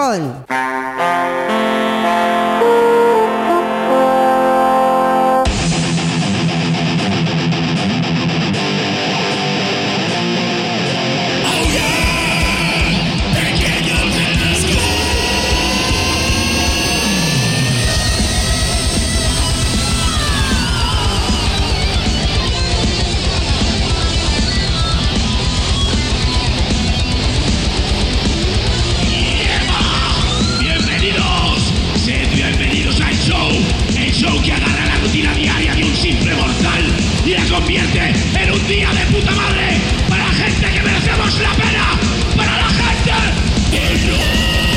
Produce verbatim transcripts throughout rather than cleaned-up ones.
Dragón. Convierte en un día de puta madre para la gente que merecemos la pena, para la gente del rock.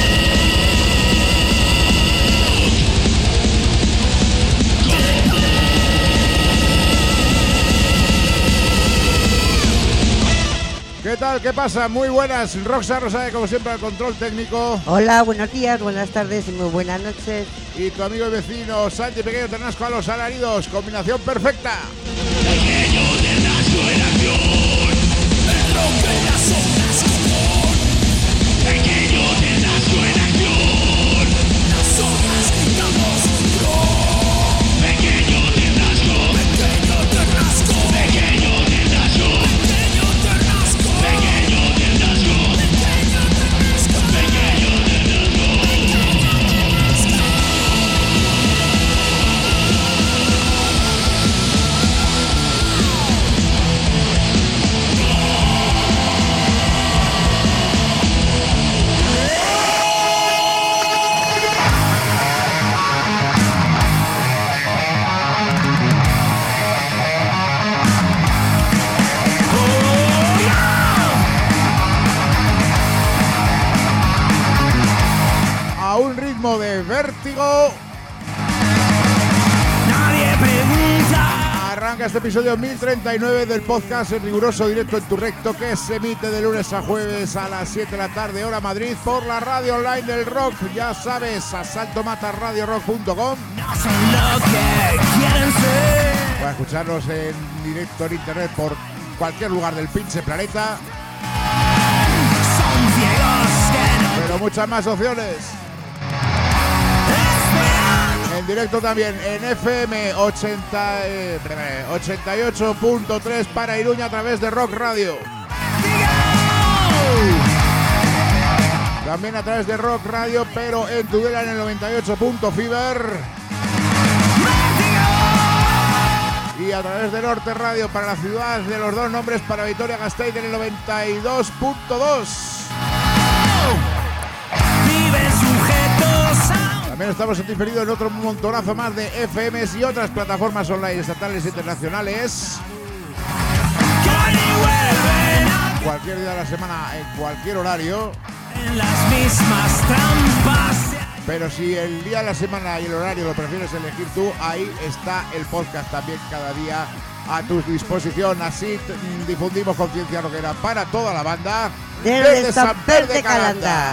¿Qué tal? ¿Qué pasa? Muy buenas. Roxa Rosae, como siempre, al control técnico. Hola, buenos días, buenas tardes y muy buenas noches. Y tu amigo y vecino Santi Pequeño Ternasco a los alaridos. Combinación perfecta. Pequeño Ternasco en acción, el rompe las ondas común. Pequeño Ternasco en acción, las ondas gritamos pro. Pequeño Ternasco, pequeño Ternasco, pequeño Ternasco, pequeño Ternasco, pequeño Ternasco, pequeño Ternasco, pequeño Ternasco. A un ritmo de vértigo. Nadie pregunta. Arranca este episodio mil treinta y nueve del podcast en riguroso directo en tu recto, que se emite de lunes a jueves a las siete de la tarde, hora Madrid, por la radio online del rock. Ya sabes, asalto mata radio rock punto com. No son lo que quieren ser. Para escucharnos en directo en internet por cualquier lugar del pinche planeta. Son ciegos que no Pero muchas más opciones. En directo también en F M ochenta, eh, ochenta y ocho punto tres para Iruña a través de Rock Radio. También a través de Rock Radio, pero en Tudela en el noventa y ocho punto Fiber. Y a través de Norte Radio para la ciudad de los dos nombres, para Vitoria-Gasteiz en el noventa y dos punto dos. viven sujetos a También estamos en diferido en otro montonazo más de F Ms y otras plataformas online estatales e internacionales. que ni vuelven a Cualquier día de la semana, en cualquier horario. en las mismas trampas. Pero si el día de la semana y el horario lo prefieres elegir tú, ahí está el podcast también cada día a tu disposición. Así t- difundimos conciencia rockera para toda la banda. Desde San Pedro de Calanda.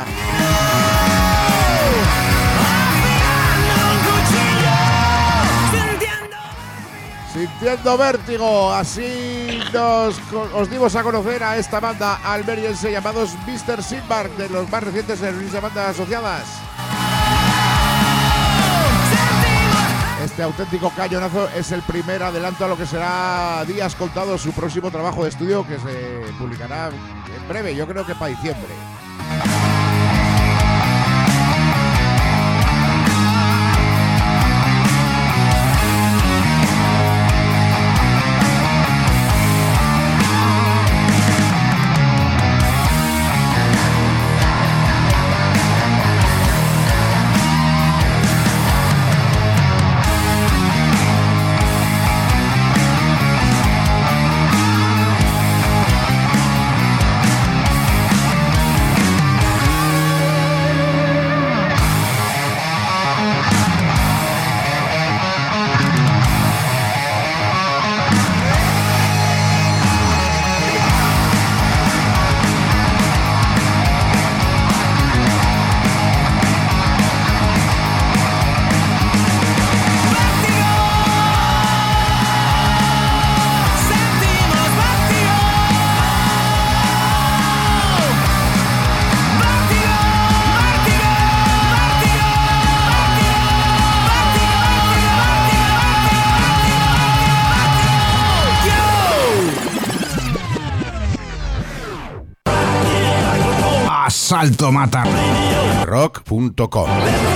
Afilando un cuchillo, sintiendo. Sintiendo vértigo, así nos, os dimos a conocer a esta banda almeriense llamados mister Sinbad, de los más recientes en las bandas asociadas. Este auténtico cañonazo es el primer adelanto a lo que será días contados su próximo trabajo de estudio, que se publicará en breve, yo creo que para diciembre. asalto mata rock punto com.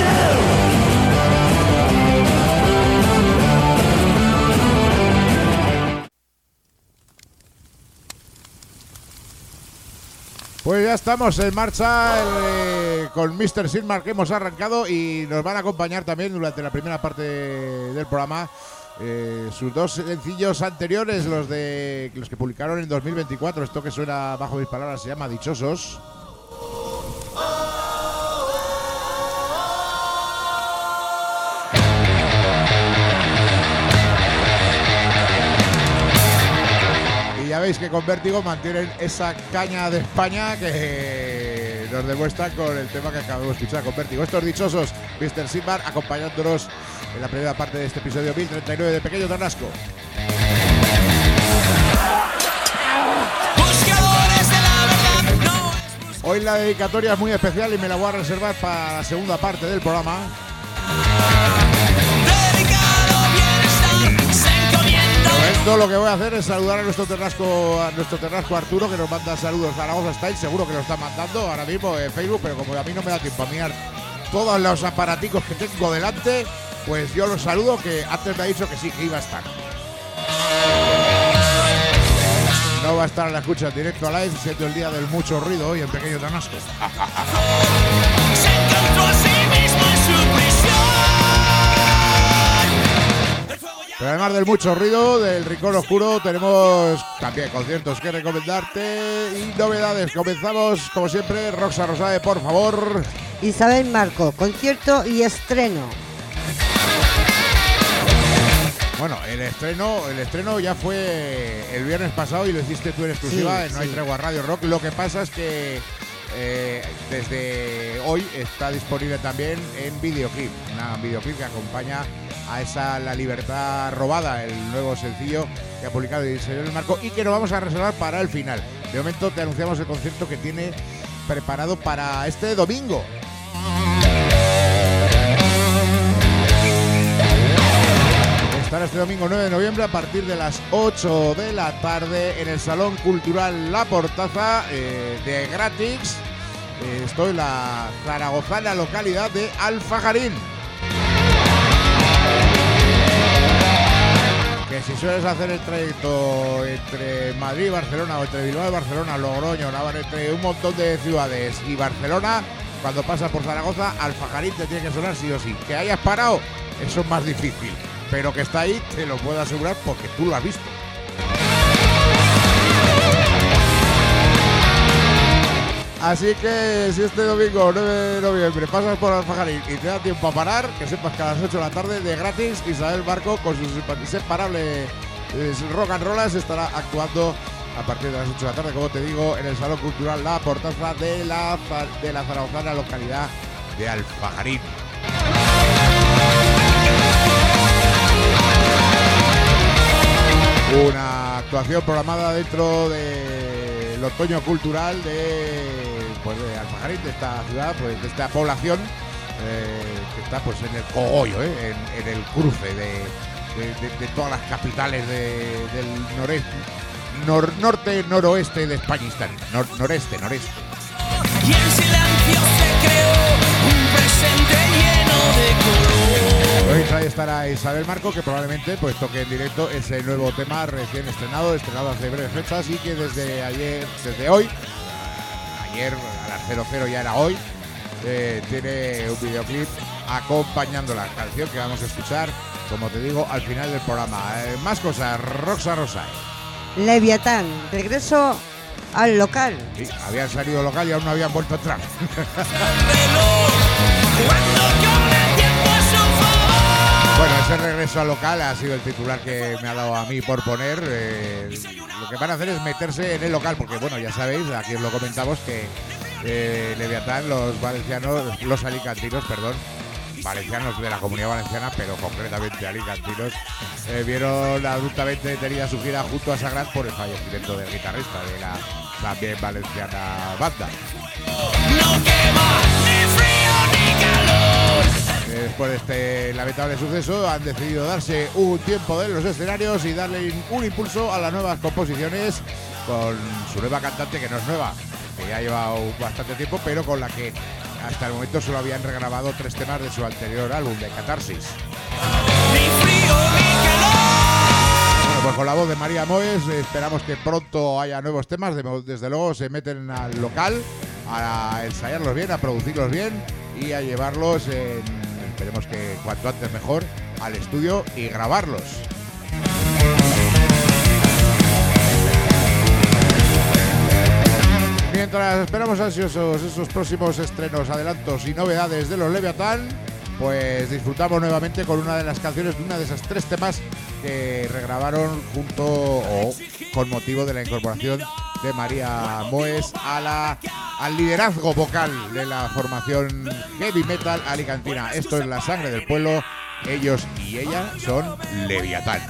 Pues ya estamos en marcha eh, con míster Sigmar, que hemos arrancado, y nos van a acompañar también durante la primera parte del programa eh, sus dos sencillos anteriores, los de los que publicaron en dos mil veinticuatro. Esto que suena bajo mis palabras se llama Dichosos. Ya veis que con Vértigo mantienen esa caña de España que nos demuestran con el tema que acabamos de escuchar con Vértigo. Estos Dichosos, míster Sigmar, acompañándonos en la primera parte de este episodio mil treinta y nueve de Pequeño Tarrasco. Hoy la dedicatoria es muy especial y me la voy a reservar para la segunda parte del programa. Esto lo que voy a hacer es saludar a nuestro terrasco, a nuestro terrasco Arturo, que nos manda saludos. Zaragoza Style, seguro que lo está mandando ahora mismo en Facebook, pero como a mí no me da tiempo a mirar todos los aparaticos que tengo delante, pues yo los saludo, que antes me ha dicho que sí, que iba a estar. No va a estar a la escucha en directo a live, siendo el día del mucho ruido hoy en Pequeño Tarrasco. Se encontró a sí mismo en su prisión. Pero además del mucho ruido, del rincón oscuro, tenemos también conciertos que recomendarte y novedades. Comenzamos, como siempre, Roxa Rosae, por favor. Isabel Marco, concierto y estreno. Bueno, el estreno, el estreno ya fue el viernes pasado y lo hiciste tú en exclusiva sí, en No sí. Hay Tregua Radio Rock. Lo que pasa es que eh, desde hoy está disponible también en videoclip, una videoclip que acompaña a esa La Libertad Robada, el nuevo sencillo que ha publicado Isabel Marco y que nos vamos a reservar para el final. De momento te anunciamos el concierto que tiene preparado para este domingo. Estará este domingo nueve de noviembre a partir de las ocho de la tarde en el Salón Cultural La Portaza eh, de Gratix. Eh, estoy en la zaragozana localidad de Alfajarín. Que si sueles hacer el trayecto entre Madrid y Barcelona, o entre Bilbao y Barcelona, Logroño, Navarra, entre un montón de ciudades y Barcelona, cuando pasas por Zaragoza, Alfajarín te tiene que sonar sí o sí. Que hayas parado, eso es más difícil, pero que está ahí te lo puedo asegurar porque tú lo has visto. Así que si este domingo nueve de noviembre pasas por Alfajarín y te da tiempo a parar, que sepas que a las ocho de la tarde de gratis Isabel Marco con sus inseparables rock and rollas estará actuando a partir de las ocho de la tarde, como te digo, en el Salón Cultural La Portaza de la, de la zaragozana localidad de Alfajarín. Una actuación programada dentro del otoño cultural de, pues, de Alfajarín, de esta ciudad, pues, de esta población eh, que está pues en el cogollo, eh, en, en el cruce de, de, de, de todas las capitales de, del noreste, nor, norte, noroeste de Españistán, nor, noreste, noreste. Y en silencio se creó un presente lleno de color. Hoy ahí estará Isabel Marco, que probablemente pues toque en directo ese nuevo tema recién estrenado, estrenado hace breves fechas y que desde ayer, desde hoy, ayer a las cero cero ya era hoy, eh, tiene un videoclip acompañando la canción que vamos a escuchar, como te digo, al final del programa. Eh, más cosas, Roxa Rosae. Leviatán, regreso al local. Sí, habían salido local y aún no habían vuelto a entrar. Bueno, ese regreso al local ha sido el titular que me ha dado a mí por poner. Eh, lo que van a hacer es meterse en el local, porque bueno, ya sabéis, aquí os lo comentamos, que eh, Leviatán, los valencianos, los alicantinos, perdón, valencianos de la Comunidad Valenciana, pero concretamente alicantinos, eh, vieron adultamente detenida su gira junto a Sagrat por el fallecimiento del guitarrista de la también valenciana banda. No quema ni frío ni calor. Después de este lamentable suceso han decidido darse un tiempo de los escenarios y darle un impulso a las nuevas composiciones con su nueva cantante, que no es nueva, que ya lleva bastante tiempo, pero con la que hasta el momento solo habían regrabado tres temas de su anterior álbum, de Catarsis. Ni frío ni calor. Bueno, pues con la voz de María Moes esperamos que pronto haya nuevos temas. Desde luego se meten al local a ensayarlos bien, a producirlos bien y a llevarlos, en, esperemos que cuanto antes mejor, al estudio y grabarlos. Mientras esperamos ansiosos esos próximos estrenos, adelantos y novedades de los Leviatán, pues disfrutamos nuevamente con una de las canciones de una de esas tres temas que regrabaron junto o con motivo de la incorporación de María Moes a la, al liderazgo vocal de la formación heavy metal alicantina. Esto es La Sangre del Pueblo. Ellos y ella son Leviatán.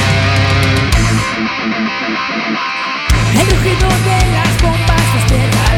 El rugido de las bombas despierta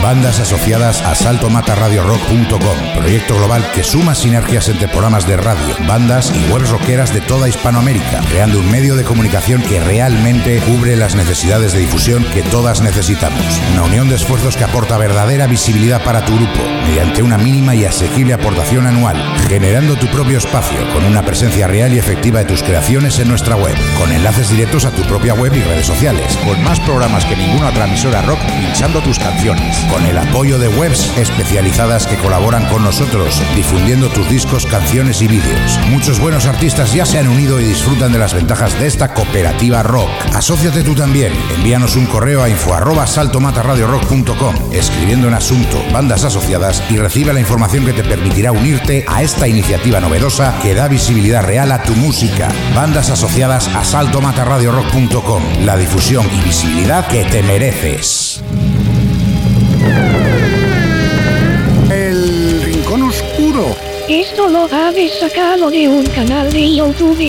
Bandas asociadas a salto mata radio rock punto com, proyecto global que suma sinergias entre programas de radio, bandas y webs rockeras de toda Hispanoamérica, creando un medio de comunicación que realmente cubre las necesidades de difusión que todas necesitamos. Una unión de esfuerzos que aporta verdadera visibilidad para tu grupo, mediante una mínima y asequible aportación anual, generando tu propio espacio con una presencia real y efectiva de tus creaciones en nuestra web, con enlaces directos a tu propia web y redes sociales, con más programas que ninguna otra emisora rock pinchando tus canciones, con el apoyo de webs especializadas que colaboran con nosotros, difundiendo tus discos, canciones y vídeos. Muchos buenos artistas ya se han unido y disfrutan de las ventajas de esta cooperativa rock. Asóciate tú también. Envíanos un correo a info arroba salto mata radio rock punto com, escribiendo en asunto bandas asociadas, y recibe la información que te permitirá unirte a esta iniciativa novedosa que da visibilidad real a tu música. Bandas asociadas a salto mata radio rock punto com, la difusión y visibilidad que te mereces. El Rincón Oscuro. Esto lo habéis sacado de un canal de YouTube.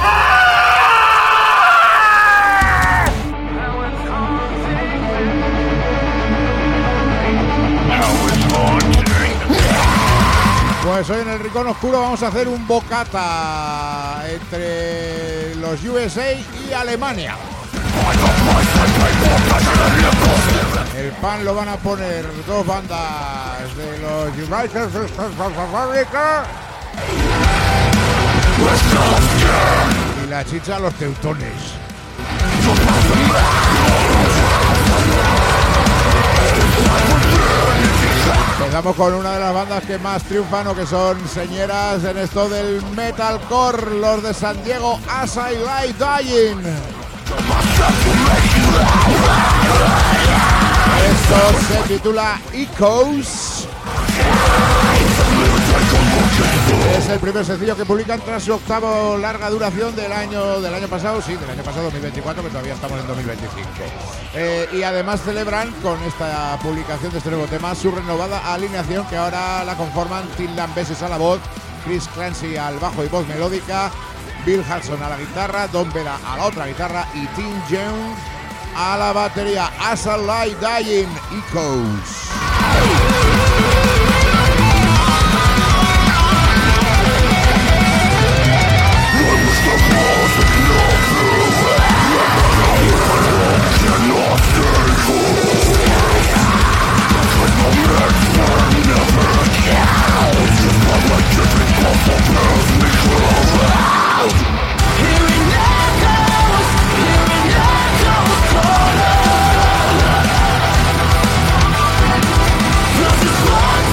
Pues hoy en el Rincón Oscuro vamos a hacer un bocata entre los U S A y Alemania. El pan lo van a poner dos bandas de los United States of America y la chicha los teutones. Empezamos con una de las bandas que más triunfan o que son señeras en esto del metalcore, los de San Diego, As I Lie Dying. Esto se titula Echoes. Es el primer sencillo que publican tras su octavo larga duración del año del año pasado, sí, del año pasado dos mil veinticuatro, que todavía estamos en dos mil veinticinco. Eh, y además celebran con esta publicación de este nuevo tema su renovada alineación, que ahora la conforman Tim Lambesis a la voz, Chris Clancy al bajo y voz melódica, Bill Hudson a la guitarra, Don Vera a la otra guitarra y Tim Jones a la batería. As I Lie Dying, Echoes. Love is blind.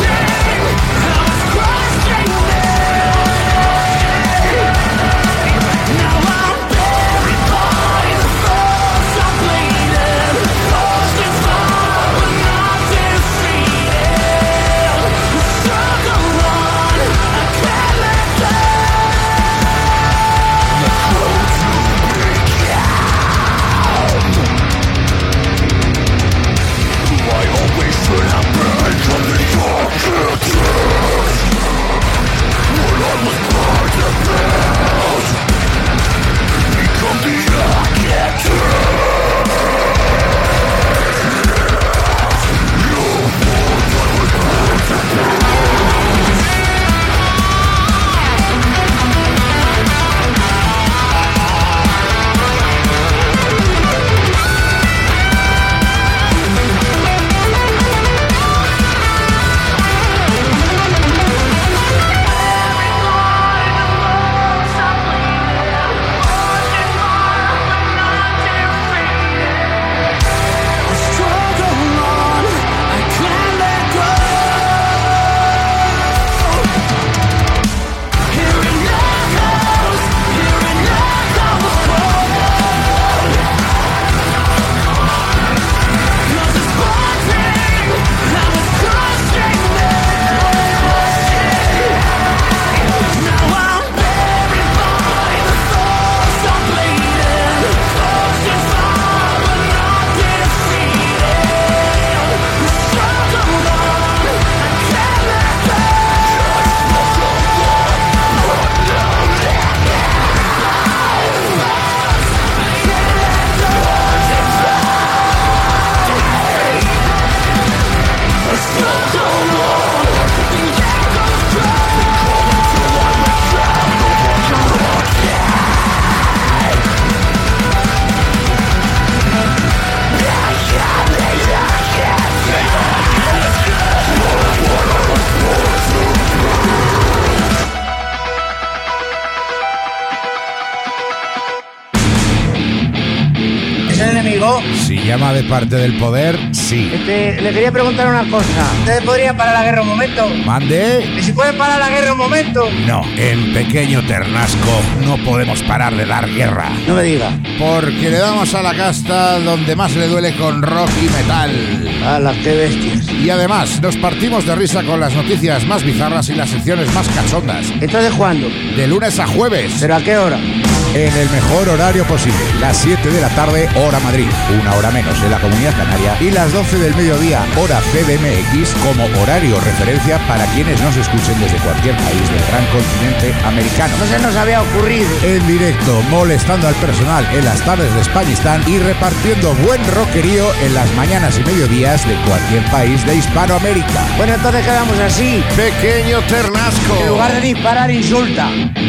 llama de parte del poder, sí. Este, le quería preguntar una cosa. ¿Ustedes podrían parar la guerra un momento? ¿Mande? ¿Y si pueden parar la guerra un momento? No, en Pequeño Ternasco no podemos parar de dar guerra. No me diga. Porque le damos a la casta donde más le duele con rock y metal. ¡Hala, qué bestias! Y además nos partimos de risa con las noticias más bizarras y las secciones más cachondas. ¿Entonces cuándo? De lunes a jueves. ¿Pero a qué hora? En el mejor horario posible, las siete de la tarde, hora Madrid, una hora menos en la Comunidad Canaria, y las doce del mediodía, hora C D M X, como horario referencia para quienes nos escuchen desde cualquier país del gran continente americano. No se nos había ocurrido. En directo, molestando al personal en las tardes de Españistán y repartiendo buen rockerío en las mañanas y mediodías de cualquier país de Hispanoamérica. Bueno, entonces quedamos así. Pequeño Ternasco. En lugar de disparar, insulta.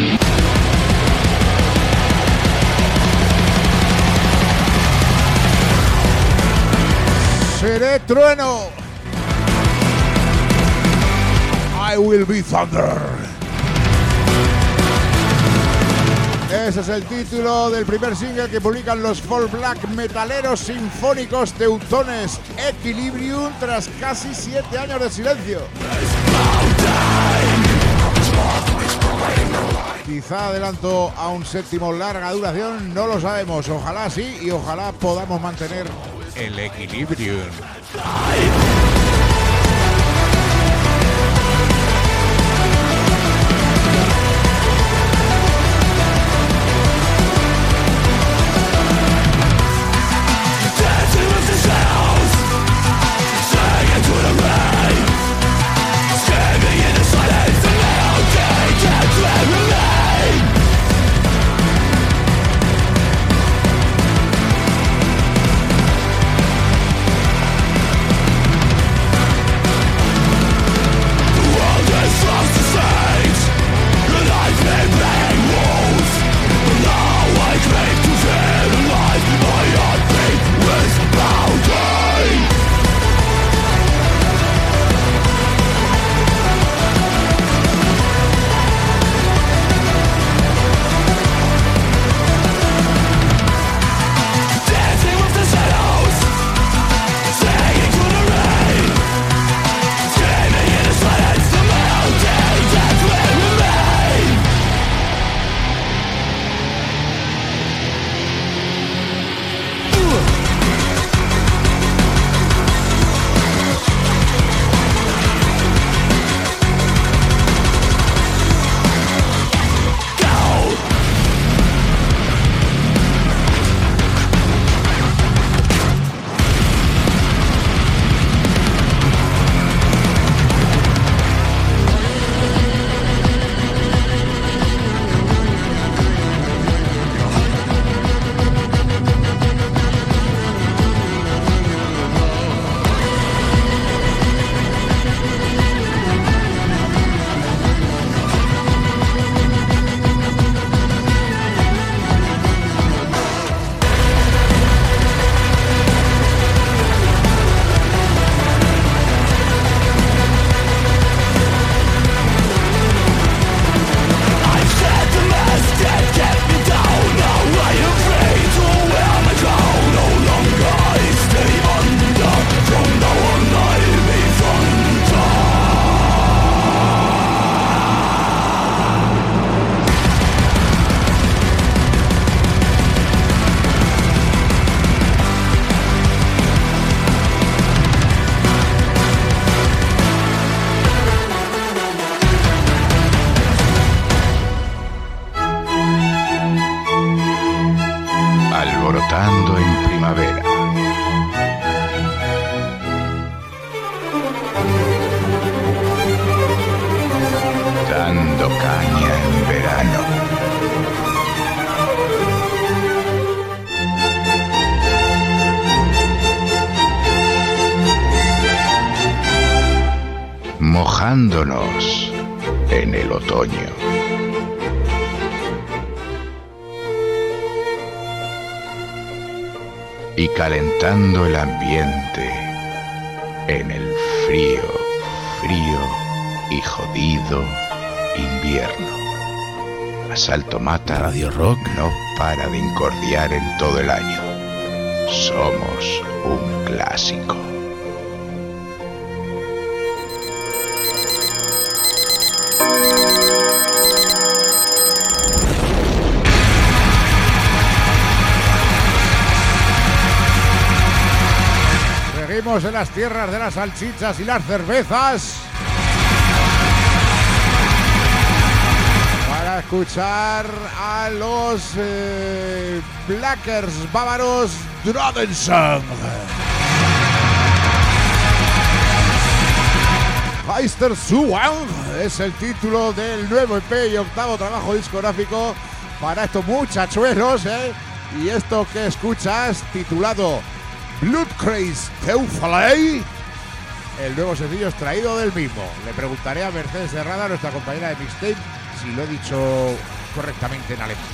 Seré trueno. I will be thunder. Ese es el título del primer single que publican los folk black metaleros sinfónicos teutones Equilibrium tras casi siete años de silencio. Quizá adelanto a un séptimo larga duración, no lo sabemos. Ojalá sí y ojalá podamos mantener el equilibrio. Alborotando en primavera. Dando caña en verano. Mojándonos en el otoño. Y calentando el ambiente en el frío, frío y jodido invierno. Asalto Mata Radio Rock no para de incordiar en todo el año. somos un clásico. Seguimos en las tierras de las salchichas y las cervezas para escuchar a los eh, Blackers bávaros Drodensong. Heister Suwang es el título del nuevo E P y octavo trabajo discográfico para estos muchachuelos, ¿eh? Y esto que escuchas, titulado Bloodcraze Teufalei, el nuevo sencillo extraído del mismo. Le preguntaré a Mercedes Herrada, nuestra compañera de mixtape, si lo he dicho correctamente en alemán.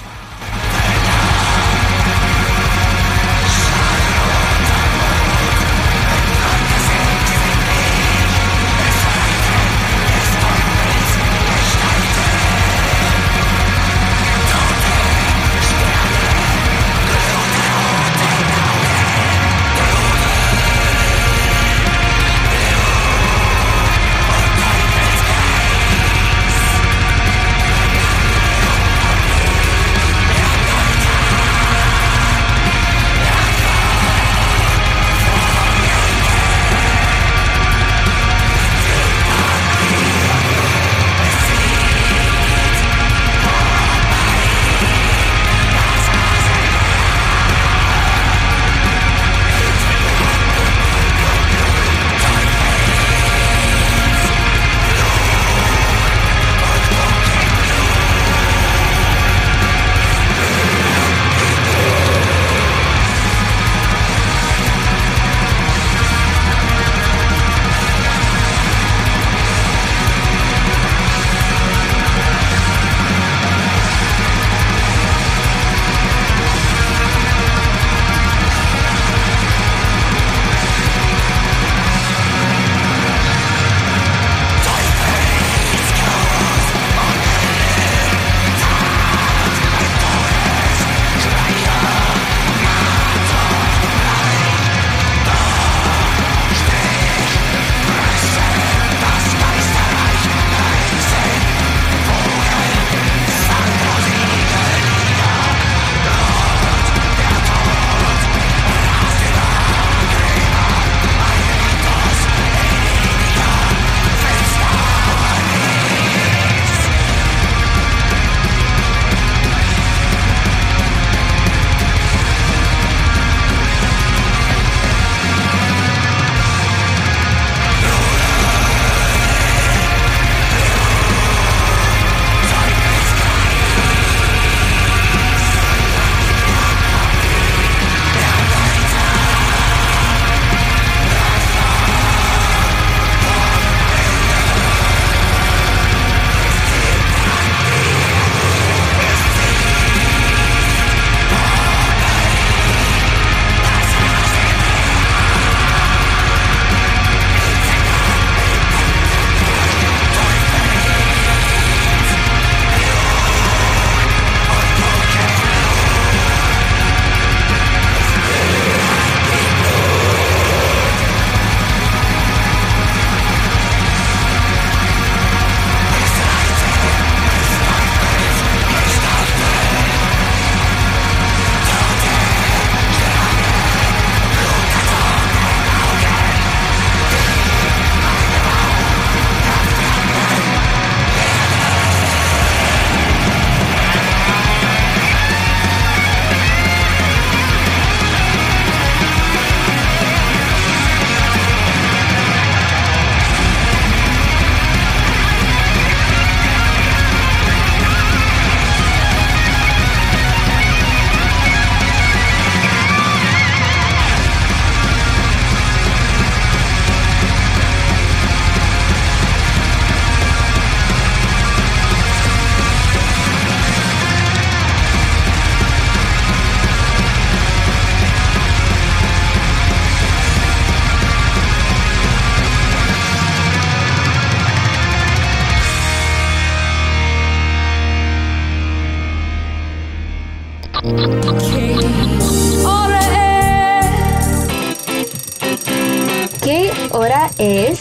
es?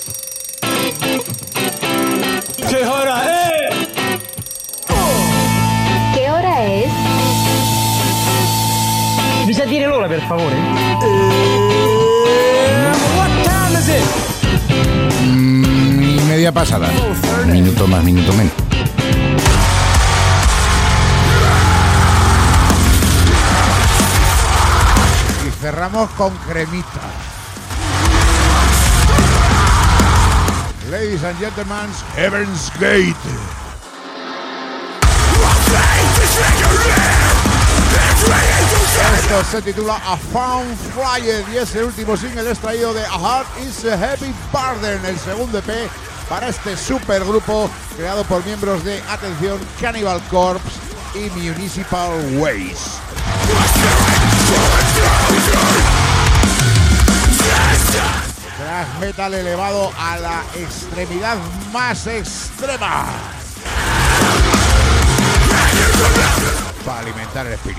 ¿Qué hora es? ¿Qué hora es? Mi sa dire l'ora, per favore? Mm, y media pasada. Minuto más, minuto menos. Y cerramos con cremita. Ladies and gentlemen, Heaven's Gate. Esto se titula A Found Flyer y es el último single extraído de A Heart is a Heavy Burden, el segundo E P para este supergrupo creado por miembros de, atención, Cannibal Corpse y Municipal Waste. Thrash metal elevado a la extremidad más extrema para alimentar el espíritu.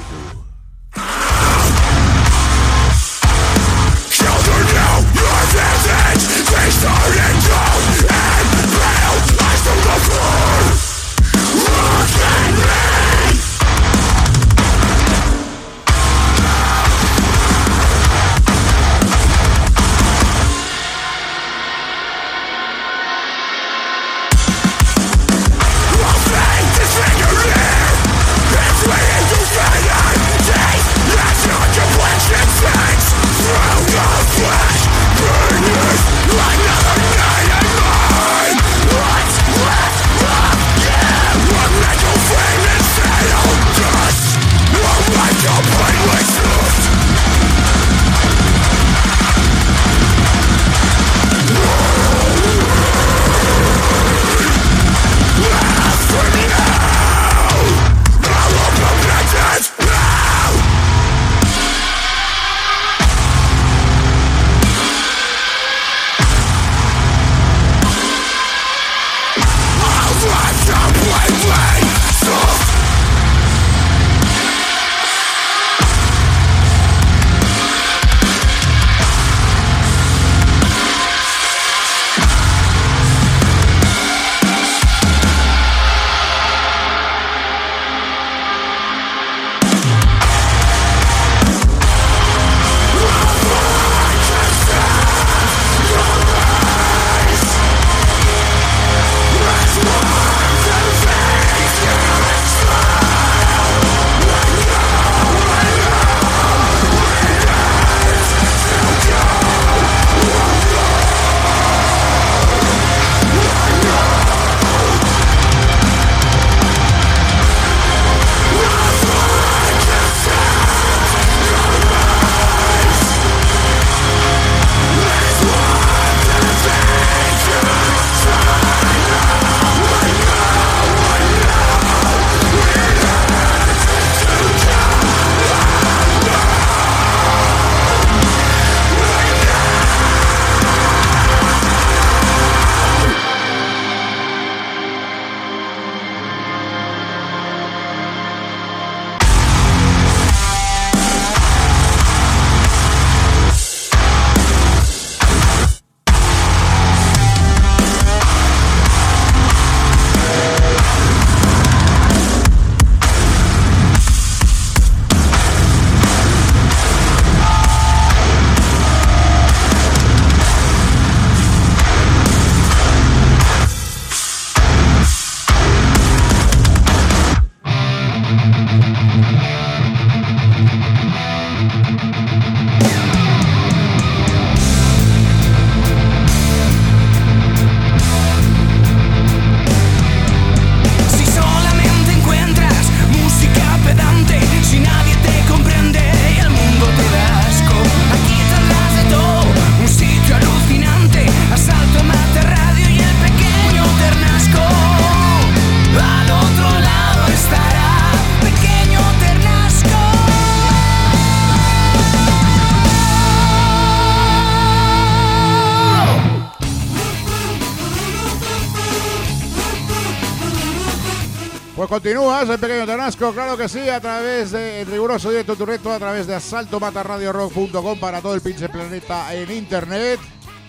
Pues continúas, el pequeño Ternasco, claro que sí, a través de riguroso directo en tu reto, a través de asalto mata radio rock punto com para todo el pinche planeta en internet.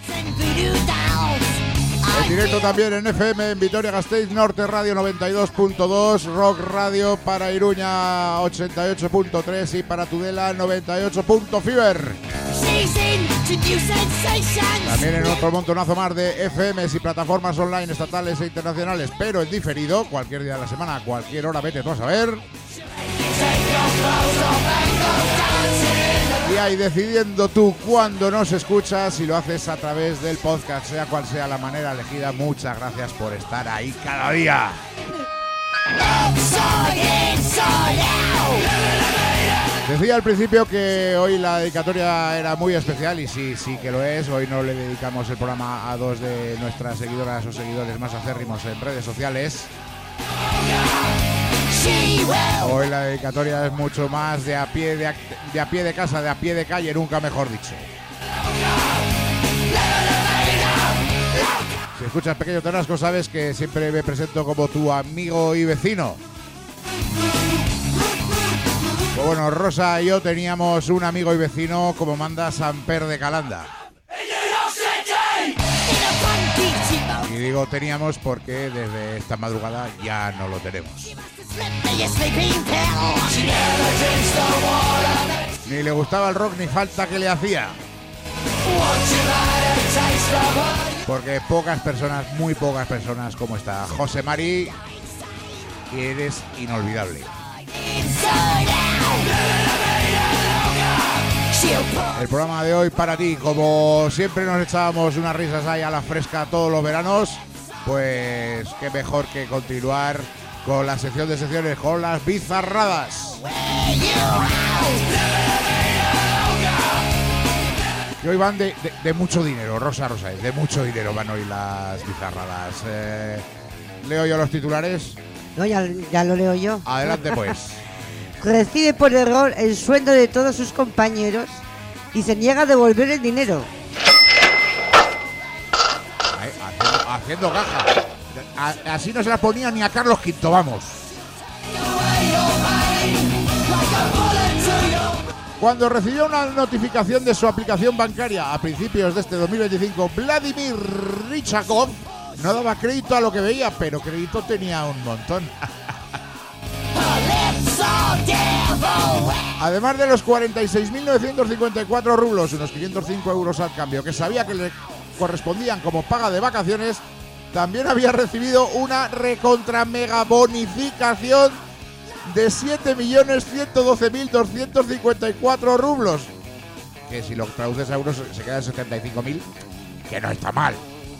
En directo también en F M en Vitoria-Gasteiz, Norte Radio noventa y dos punto dos, Rock Radio para Iruña ochenta y ocho punto tres y para Tudela noventa y ocho punto five. También en otro montonazo más de F Ms y plataformas online estatales e internacionales, pero en diferido, cualquier día de la semana, a cualquier hora, vete tú a saber. Y ahí decidiendo tú cuándo nos escuchas, si lo haces a través del podcast, sea cual sea la manera elegida. Muchas gracias por estar ahí cada día. Decía al principio que hoy la dedicatoria era muy especial y sí, sí que lo es. Hoy no le dedicamos el programa a dos de nuestras seguidoras o seguidores más acérrimos en redes sociales. Hoy la dedicatoria es mucho más de a pie de, de a pie de casa, de a pie de calle, nunca mejor dicho. Si escuchas Pequeño Tarasco sabes que siempre me presento como tu amigo y vecino. Pues bueno, Rosa y yo teníamos un amigo y vecino como manda Samper de Calanda. Y digo teníamos porque desde esta madrugada ya no lo tenemos. Ni le gustaba el rock ni falta que le hacía. Porque pocas personas, muy pocas personas como esta José Mari, eres inolvidable. El programa de hoy para ti, como siempre nos echábamos unas risas ahí a la fresca todos los veranos, pues qué mejor que continuar con la sección de secciones, con las bizarradas. Que hoy van de, de, de mucho dinero, Rosa Rosa, de mucho dinero van hoy las bizarradas. Eh, ¿Leo yo los titulares? No, ya, ya lo leo yo. Adelante pues. Recibe por error el sueldo de todos sus compañeros y se niega a devolver el dinero. Ahí, haciendo, haciendo caja. A, así no se la ponía ni a Carlos Quinto, vamos. Cuando recibió una notificación de su aplicación bancaria a principios de este dos mil veinticinco, Vladimir Richakov no daba crédito a lo que veía, pero crédito tenía un montón. Además de los cuarenta y seis mil novecientos cincuenta y cuatro rublos, unos quinientos cinco euros al cambio, que sabía que le correspondían como paga de vacaciones, también había recibido una recontra mega bonificación de siete millones ciento doce mil doscientos cincuenta y cuatro rublos, que si lo traduces a euros se queda en setenta y cinco mil, que no está mal.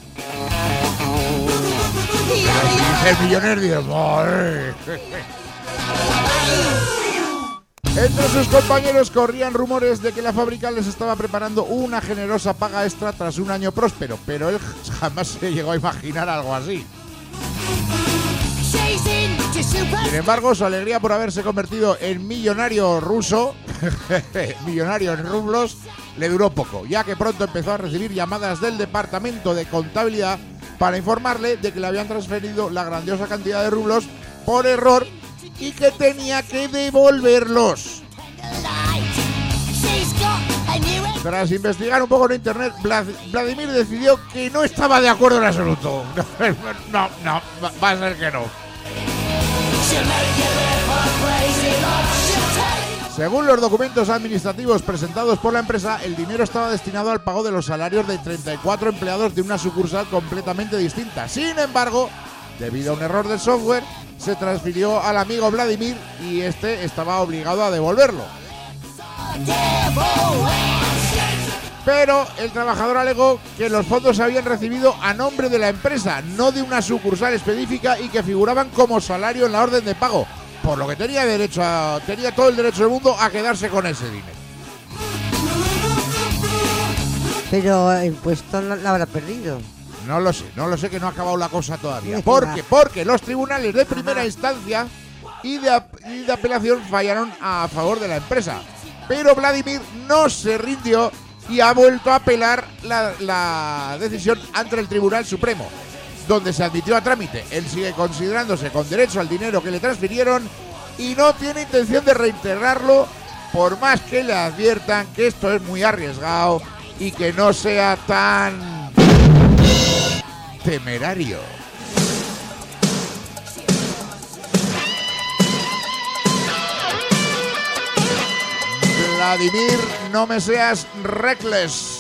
Pero si millones dices, ¡madre! Entre sus compañeros corrían rumores de que la fábrica les estaba preparando una generosa paga extra tras un año próspero, pero él jamás se llegó a imaginar algo así. Sin embargo, su alegría por haberse convertido en millonario ruso, millonario en rublos, le duró poco, ya que pronto empezó a recibir llamadas del departamento de contabilidad para informarle de que le habían transferido la grandiosa cantidad de rublos por error y que tenía que devolverlos. Tras investigar un poco en internet, Vladimir decidió que no estaba de acuerdo en absoluto. No, no, va a ser que no. Según los documentos administrativos presentados por la empresa, el dinero estaba destinado al pago de los salarios de treinta y cuatro empleados de una sucursal completamente distinta. Sin embargo, debido a un error del software, se transfirió al amigo Vladimir y este estaba obligado a devolverlo. Pero el trabajador alegó que los fondos se habían recibido a nombre de la empresa, no de una sucursal específica, y que figuraban como salario en la orden de pago, por lo que tenía derecho a, tenía todo el derecho del mundo a quedarse con ese dinero. Pero el puesto lo habrá perdido. No lo sé, no lo sé, que no ha acabado la cosa todavía. ¿Por qué? Porque los tribunales de primera instancia y de, y de apelación fallaron a favor de la empresa. Pero Vladimir no se rindió y ha vuelto a apelar la, la decisión ante el Tribunal Supremo, donde se admitió a trámite. Él sigue considerándose con derecho al dinero que le transfirieron y no tiene intención de reintegrarlo, por más que le adviertan que esto es muy arriesgado y que no sea tan temerario. Vladimir, no me seas reckless.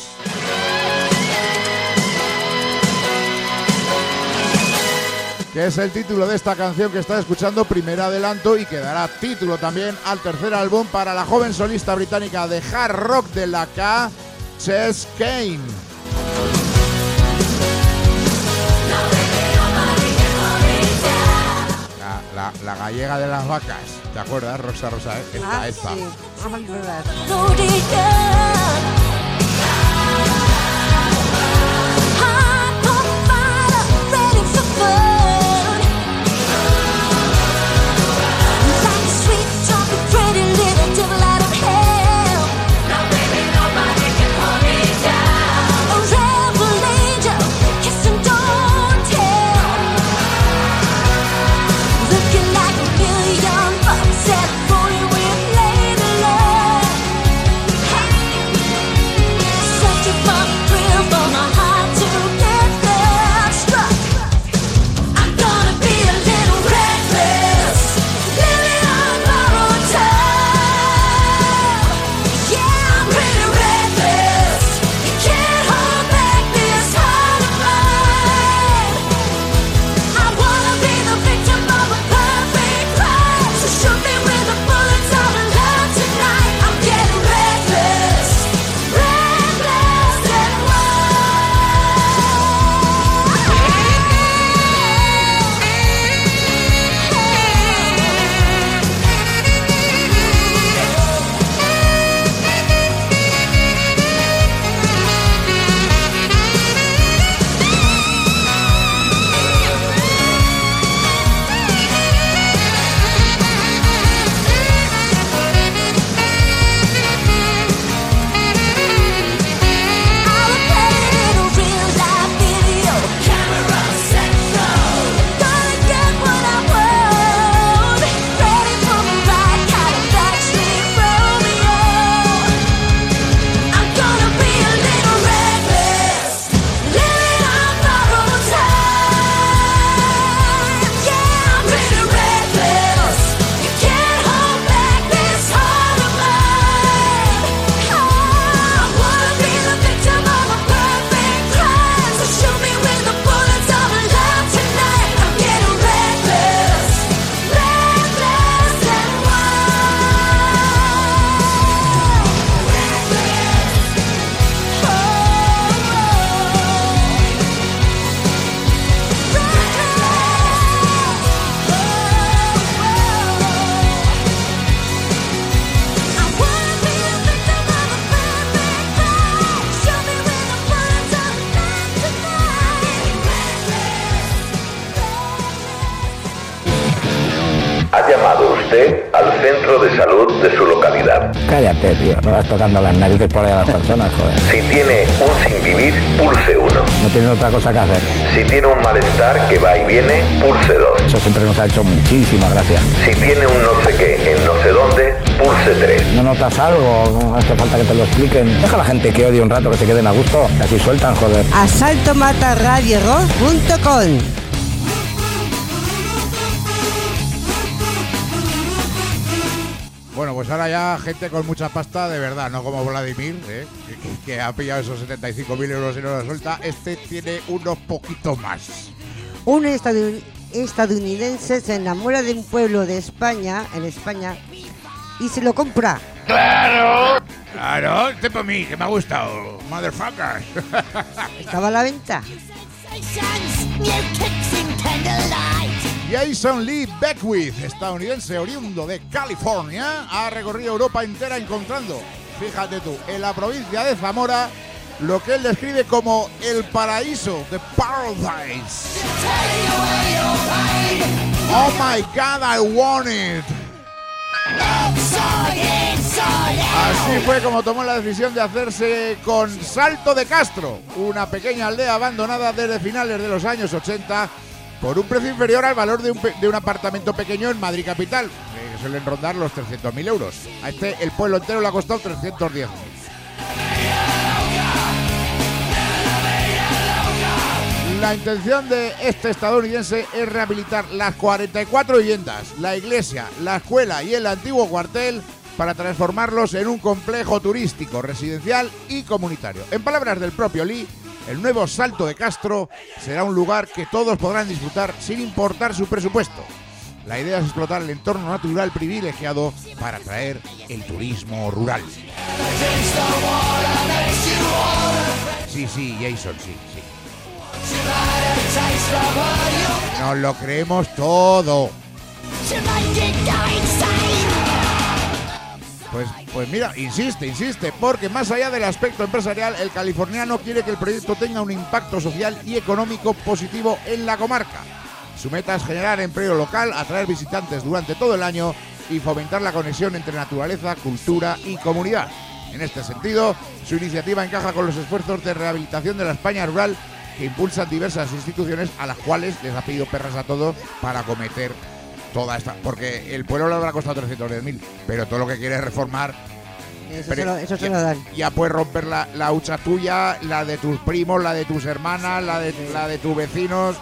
Que es el título de esta canción que está escuchando, primer adelanto, y que dará título también al tercer álbum para la joven solista británica de hard rock de la K, Chess Kane. La, la, la gallega de las vacas, ¿te acuerdas, Rosa Rosa? Esta, Ah, esta. sí. Ah, es verdad. Ha llamado usted al centro de salud de su localidad. Cállate, tío, no vas tocando las narices por ahí a las personas, joder. Si tiene un sin vivir, pulse uno. No tienen otra cosa que hacer. Si tiene un malestar que va y viene, pulse dos. Eso siempre nos ha hecho muchísima gracia. Si tiene un no sé qué en no sé dónde, pulse tres. ¿No notas algo? No hace falta que te lo expliquen. Deja a la gente que odie un rato, que se queden a gusto, que así sueltan, joder. asalto mata radio rock punto com. Bueno, pues ahora ya gente con mucha pasta, de verdad, no como Vladimir, ¿eh? que, que ha pillado esos setenta y cinco mil euros y no lo suelta. Este tiene unos poquitos más. Un estadun- estadounidense se enamora de un pueblo de España, en España, y se lo compra. ¡Claro! Claro, este para mí, que me ha gustado, motherfuckers. Estaba a la venta. Jason Lee Beckwith, estadounidense oriundo de California, ha recorrido Europa entera encontrando, fíjate tú, en la provincia de Zamora, lo que él describe como el paraíso, the paradise. Oh my God, I want it. Así fue como tomó la decisión de hacerse con Salto de Castro, una pequeña aldea abandonada desde finales de los años ochenta, por un precio inferior al valor de un, pe- de un apartamento pequeño en Madrid capital, que suelen rondar los trescientos mil euros. A este el pueblo entero le ha costado trescientos diez mil. La intención de este estadounidense es rehabilitar las cuarenta y cuatro viviendas, la iglesia, la escuela y el antiguo cuartel para transformarlos en un complejo turístico, residencial y comunitario. En palabras del propio Lee, el nuevo Salto de Castro será un lugar que todos podrán disfrutar sin importar su presupuesto. La idea es explotar el entorno natural privilegiado para atraer el turismo rural. Sí, sí, Jason, sí, sí. Nos lo creemos todo. Pues, pues mira, insiste, insiste, porque más allá del aspecto empresarial, el californiano quiere que el proyecto tenga un impacto social y económico positivo en la comarca. Su meta es generar empleo local, atraer visitantes durante todo el año y fomentar la conexión entre naturaleza, cultura y comunidad. En este sentido, su iniciativa encaja con los esfuerzos de rehabilitación de la España rural que impulsan diversas instituciones a las cuales les ha pedido perras a todos para acometer toda esta... Porque el pueblo le habrá costado trescientos diez mil, pero todo lo que quiere es reformar. Eso, se lo, eso se lo dan. Ya puedes romper la, la hucha tuya, la de tus primos, la de tus hermanas, la de, la de tus vecinos.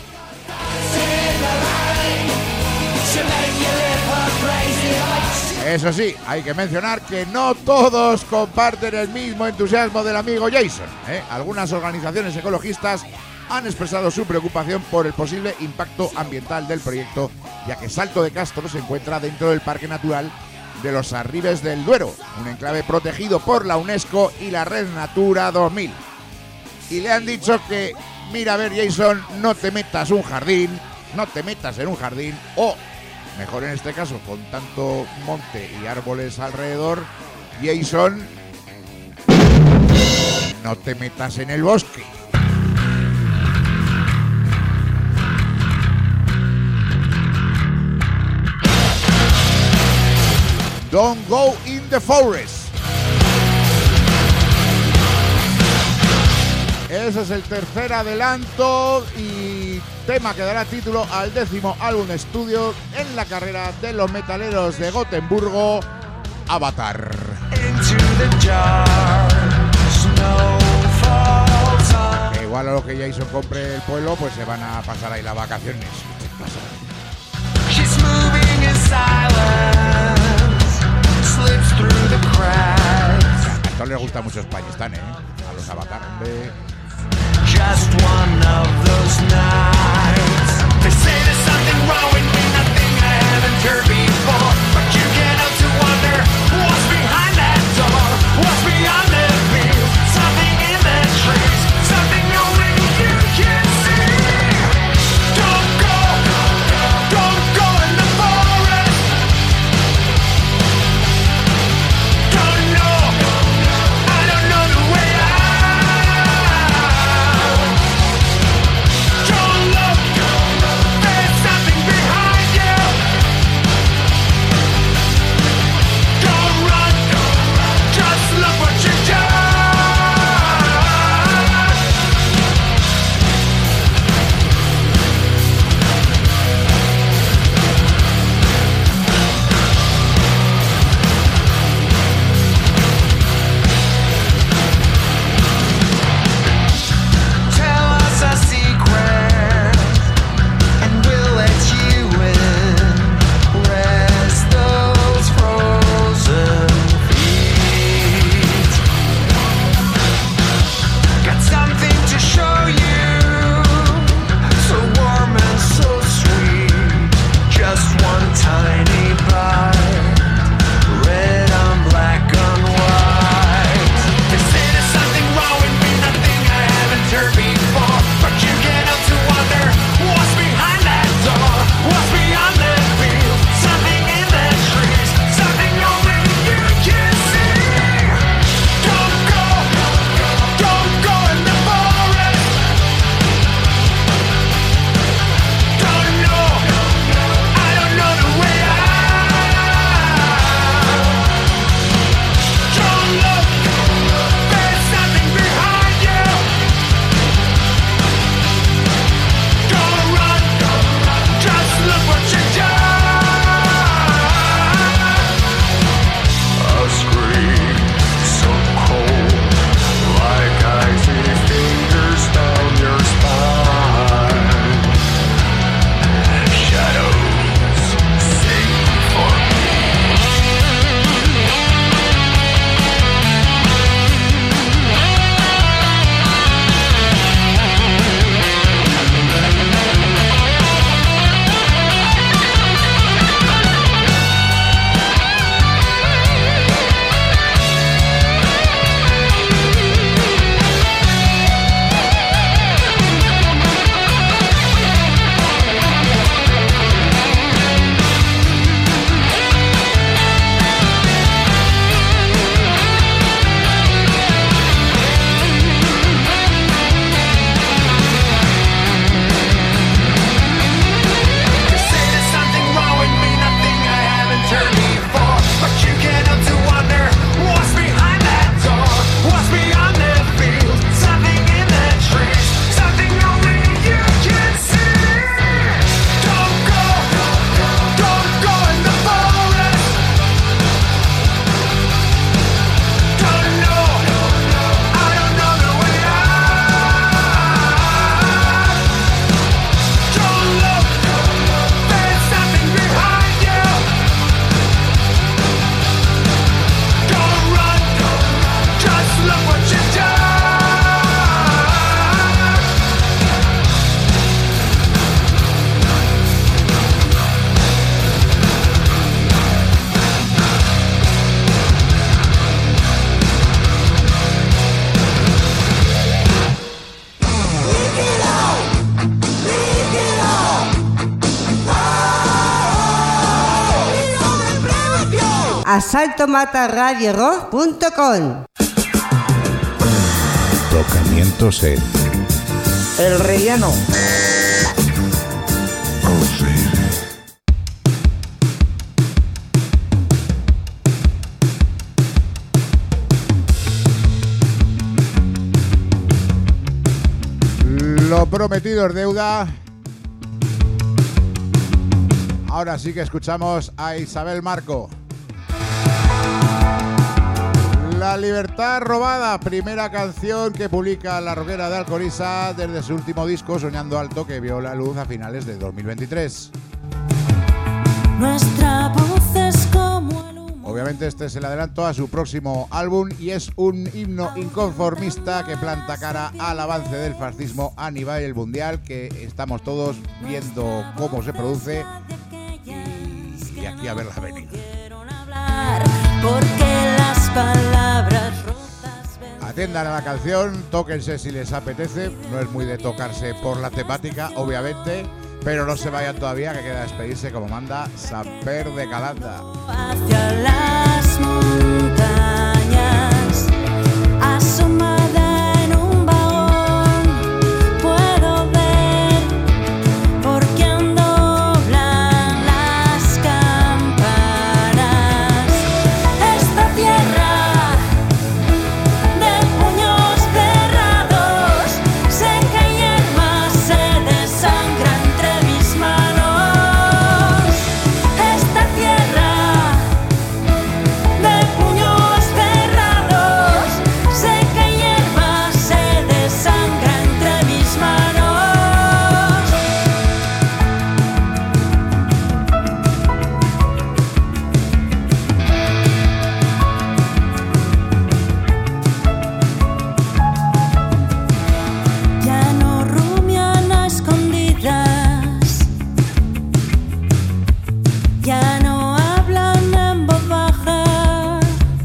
Eso sí, hay que mencionar que no todos comparten el mismo entusiasmo del amigo Jason, ¿eh? Algunas organizaciones ecologistas han expresado su preocupación por el posible impacto ambiental del proyecto, ya que Salto de Castro se encuentra dentro del Parque Natural de los Arribes del Duero, un enclave protegido por la UNESCO y la Red Natura dos mil. Y le han dicho que, mira, a ver, Jason, no te metas un jardín, no te metas en un jardín, o, mejor en este caso, con tanto monte y árboles alrededor, Jason, no te metas en el bosque. Don't go in the forest. Ese es el tercer adelanto y tema que dará título al décimo álbum de estudio en la carrera de los metaleros de Gotemburgo, Avatar. Que igual a lo que Jason compre el pueblo, pues se van a pasar ahí las vacaciones. A todos les gusta mucho España, están, ¿eh? A los Avatar, hombre. Just one of those nights. They say there's something wrong with me, nothing I haven't heard before. But you can't help to wonder what's behind that door, what's beyond the veil. Something in the trees, something only you can see. Don't go, don't go in the forest. Don't know, I don't know the way out. asalto mata radio rock punto com. Tocamientos en El Relleno. Lo prometido es deuda. Ahora sí que escuchamos a Isabel Marco. La libertad robada, primera canción que publica la rockera de Alcoriza desde su último disco, Soñando Alto, que vio la luz a finales de dos mil veintitrés. Nuestra voz es como el humo. Obviamente este es el adelanto a su próximo álbum y es un himno inconformista que planta cara al avance del fascismo a nivel mundial, que estamos todos viendo cómo se produce y, y aquí a verla venir. Porque las palabras rotas ven... Atiendan a la canción, tóquense si les apetece, no es muy de tocarse por la temática, obviamente, pero no se vayan todavía, que queda despedirse como manda Samper de Calanda. Hacia las montañas, asomada en un vagón, puedo ver por quién doblan las campanas. Esta tierra de puños cerrados, seca y yerma, se desangra entre mis manos. Esta tierra de puños cerrados, seca y yerma, se desangra entre mis manos. Ya no rumian a escondidas, ya no hablan en voz baja,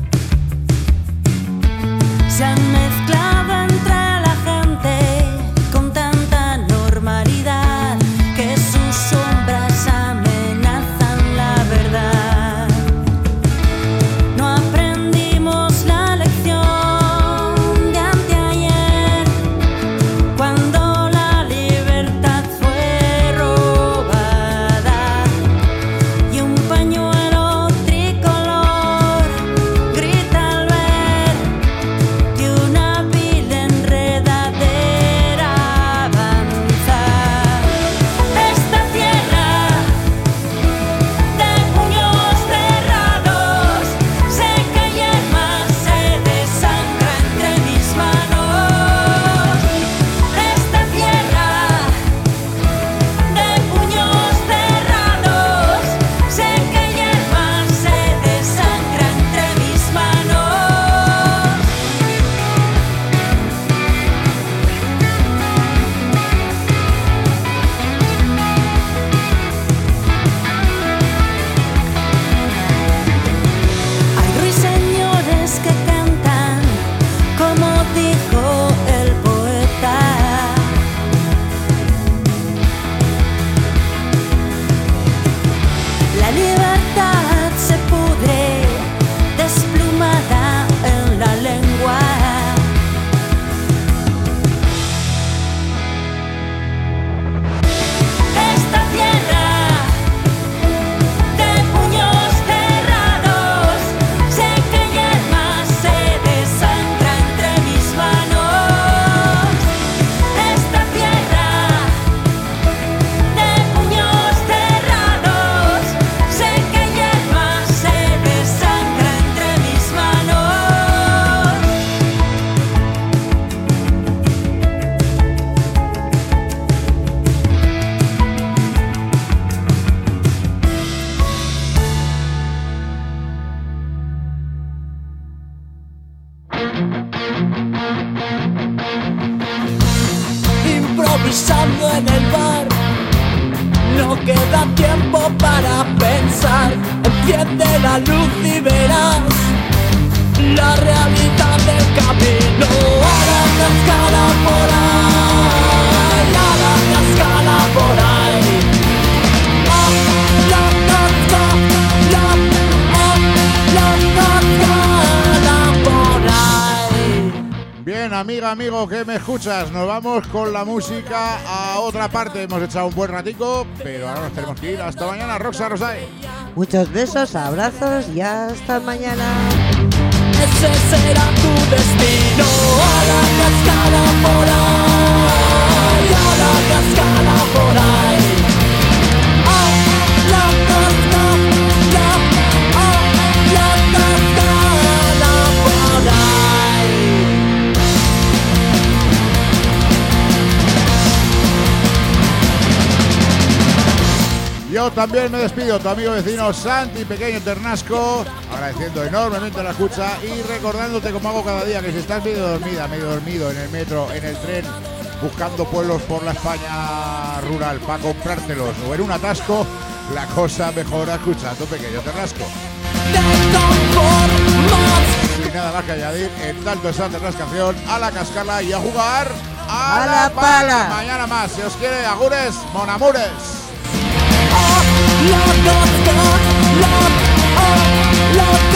se han mezclado entre la gente con tanta normalidad que sus sombras amenazan la verdad. No aprendimos la lección de anteayer, cuando la libertad fue robada y un pañuelo tricolor grita al ver que una vil enredadera avanza. Esta tierra de puños cerrados, seca y yerma, se desangra entre mis manos. Esta tierra de puños cerrados, seca y yerma, se desangra entre mis manos. Hay ruiseñores que cantan, como dijo el poeta. La libertad se pudre desplumada en la lengua. Esta tierra de puños cerrados, seca y yerma, se desangra entre mis manos. Esta tierra de puños cerrados, seca y yerma, se desangra entre mis manos. Improvisando en el bar, no queda tiempo para pensar. Enciende la luz y verás la realidad del camino. A la cascada por ahí, a la cascada por ahí. A la cascada, a la amiga, amigo que me escuchas, nos vamos con la música a otra parte. Hemos echado un buen ratico, pero ahora nos tenemos que ir. Hasta mañana, Roxa Rosay. Muchos besos, abrazos y hasta mañana. Ese será tu destino, a la cascada por ahí, a la cascada por ahí. A la cascada, a la cascada por ahí. Yo también me despido, tu amigo vecino Santi Pequeño Ternasco, agradeciendo enormemente la escucha y recordándote, como hago cada día, que si estás medio dormida, medio dormido en el metro, en el tren, buscando pueblos por la España rural para comprártelos o en un atasco, la cosa mejora escuchando Pequeño Ternasco. Sin nada más que añadir, en tanto esa Ternascación, a la cascala y a jugar a, A la, la pala. pala. Mañana más, si os quiere, agures, monamures. La cascada, la, la